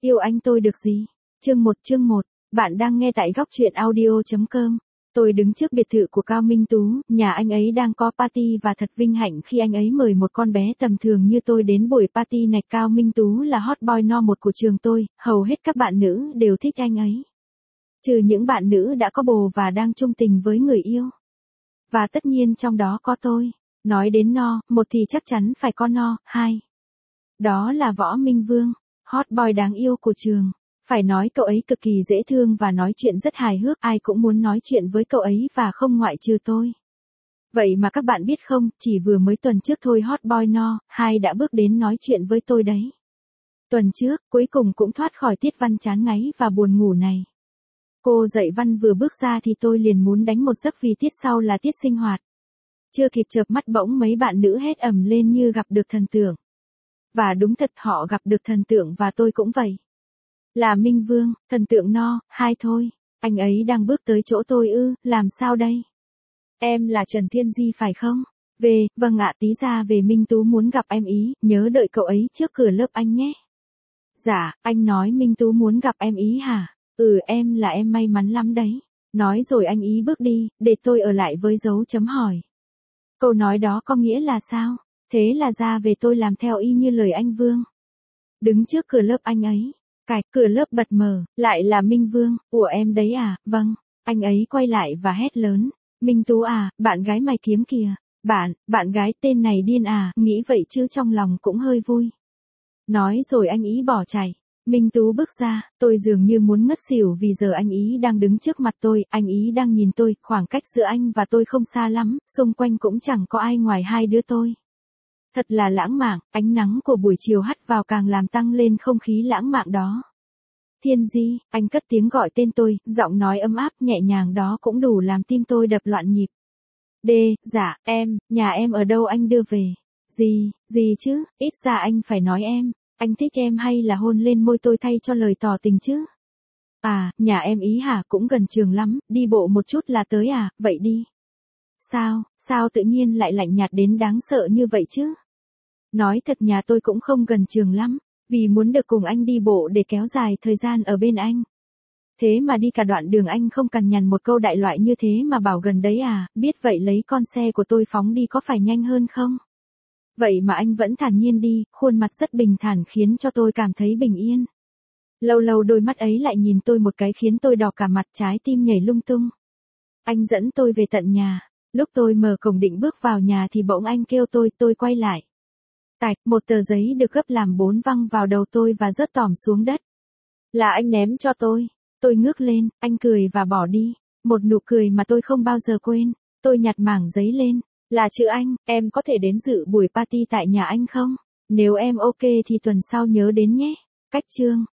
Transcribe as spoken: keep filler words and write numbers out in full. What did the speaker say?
Yêu anh tôi được gì? Chương một chương một, bạn đang nghe tại góc truyện audio chấm com. Tôi đứng trước biệt thự của Cao Minh Tú, nhà anh ấy đang có party và thật vinh hạnh khi anh ấy mời một con bé tầm thường như tôi đến buổi party này. Cao Minh Tú là hot boy no một của trường tôi, hầu hết các bạn nữ đều thích anh ấy. Trừ những bạn nữ đã có bồ và đang chung tình với người yêu. Và tất nhiên trong đó có tôi. Nói đến no, một thì chắc chắn phải có no, hai. Đó là Võ Minh Vương, hot boy đáng yêu của trường. Phải nói cậu ấy cực kỳ dễ thương và nói chuyện rất hài hước, ai cũng muốn nói chuyện với cậu ấy và không ngoại trừ tôi. Vậy mà các bạn biết không, chỉ vừa mới tuần trước thôi hot boy no, hai đã bước đến nói chuyện với tôi đấy. Tuần trước, cuối cùng cũng thoát khỏi tiết văn chán ngấy và buồn ngủ này. Cô dạy văn vừa bước ra thì tôi liền muốn đánh một giấc vì tiết sau là tiết sinh hoạt. Chưa kịp chợp mắt bỗng mấy bạn nữ hét ầm lên như gặp được thần tượng. Và đúng thật họ gặp được thần tượng và tôi cũng vậy. Là Minh Vương, thần tượng no, hai thôi. Anh ấy đang bước tới chỗ tôi ư, làm sao đây? Em là Trần Thiên Di phải không? Về, vâng ạ, tí ra về Minh Tú muốn gặp em ý, nhớ đợi cậu ấy trước cửa lớp anh nhé. Dạ, anh nói Minh Tú muốn gặp em ý hả? Ừ, em là em may mắn lắm đấy. Nói rồi anh ý bước đi, để tôi ở lại với dấu chấm hỏi. Câu nói đó có nghĩa là sao? Thế là ra về tôi làm theo y như lời anh Vương. Đứng trước cửa lớp anh ấy. Cạch, cửa lớp bật mở, lại là Minh Vương, của em đấy à, vâng. Anh ấy quay lại và hét lớn. Minh Tú à, bạn gái mày kiếm kìa. Bạn, bạn gái tên này điên à, nghĩ vậy chứ trong lòng cũng hơi vui. Nói rồi anh ý bỏ chạy. Minh Tú bước ra, tôi dường như muốn ngất xỉu vì giờ anh ý đang đứng trước mặt tôi, anh ý đang nhìn tôi, khoảng cách giữa anh và tôi không xa lắm, xung quanh cũng chẳng có ai ngoài hai đứa tôi. Thật là lãng mạn, ánh nắng của buổi chiều hắt vào càng làm tăng lên không khí lãng mạn đó. Thiên Di, anh cất tiếng gọi tên tôi, giọng nói ấm áp nhẹ nhàng đó cũng đủ làm tim tôi đập loạn nhịp. Đê, dạ, em, nhà em ở đâu anh đưa về? Gì, gì chứ, ít ra anh phải nói em, anh thích em hay là hôn lên môi tôi thay cho lời tỏ tình chứ? À, nhà em ý hả, cũng gần trường lắm, đi bộ một chút là tới à, vậy đi. Sao, sao tự nhiên lại lạnh nhạt đến đáng sợ như vậy chứ? Nói thật nhà tôi cũng không gần trường lắm, vì muốn được cùng anh đi bộ để kéo dài thời gian ở bên anh. Thế mà đi cả đoạn đường anh không cằn nhằn một câu đại loại như thế mà bảo gần đấy à, biết vậy lấy con xe của tôi phóng đi có phải nhanh hơn không? Vậy mà anh vẫn thản nhiên đi, khuôn mặt rất bình thản khiến cho tôi cảm thấy bình yên. Lâu lâu đôi mắt ấy lại nhìn tôi một cái khiến tôi đỏ cả mặt, trái tim nhảy lung tung. Anh dẫn tôi về tận nhà, lúc tôi mở cổng định bước vào nhà thì bỗng anh kêu tôi, tôi quay lại. Tạch, một tờ giấy được gấp làm bốn văng vào đầu tôi và rớt tỏm xuống đất. Là anh ném cho tôi. Tôi ngước lên, anh cười và bỏ đi. Một nụ cười mà tôi không bao giờ quên. Tôi nhặt mảng giấy lên. Là chữ anh, em có thể đến dự buổi party tại nhà anh không? Nếu em ok thì tuần sau nhớ đến nhé. Cách chương.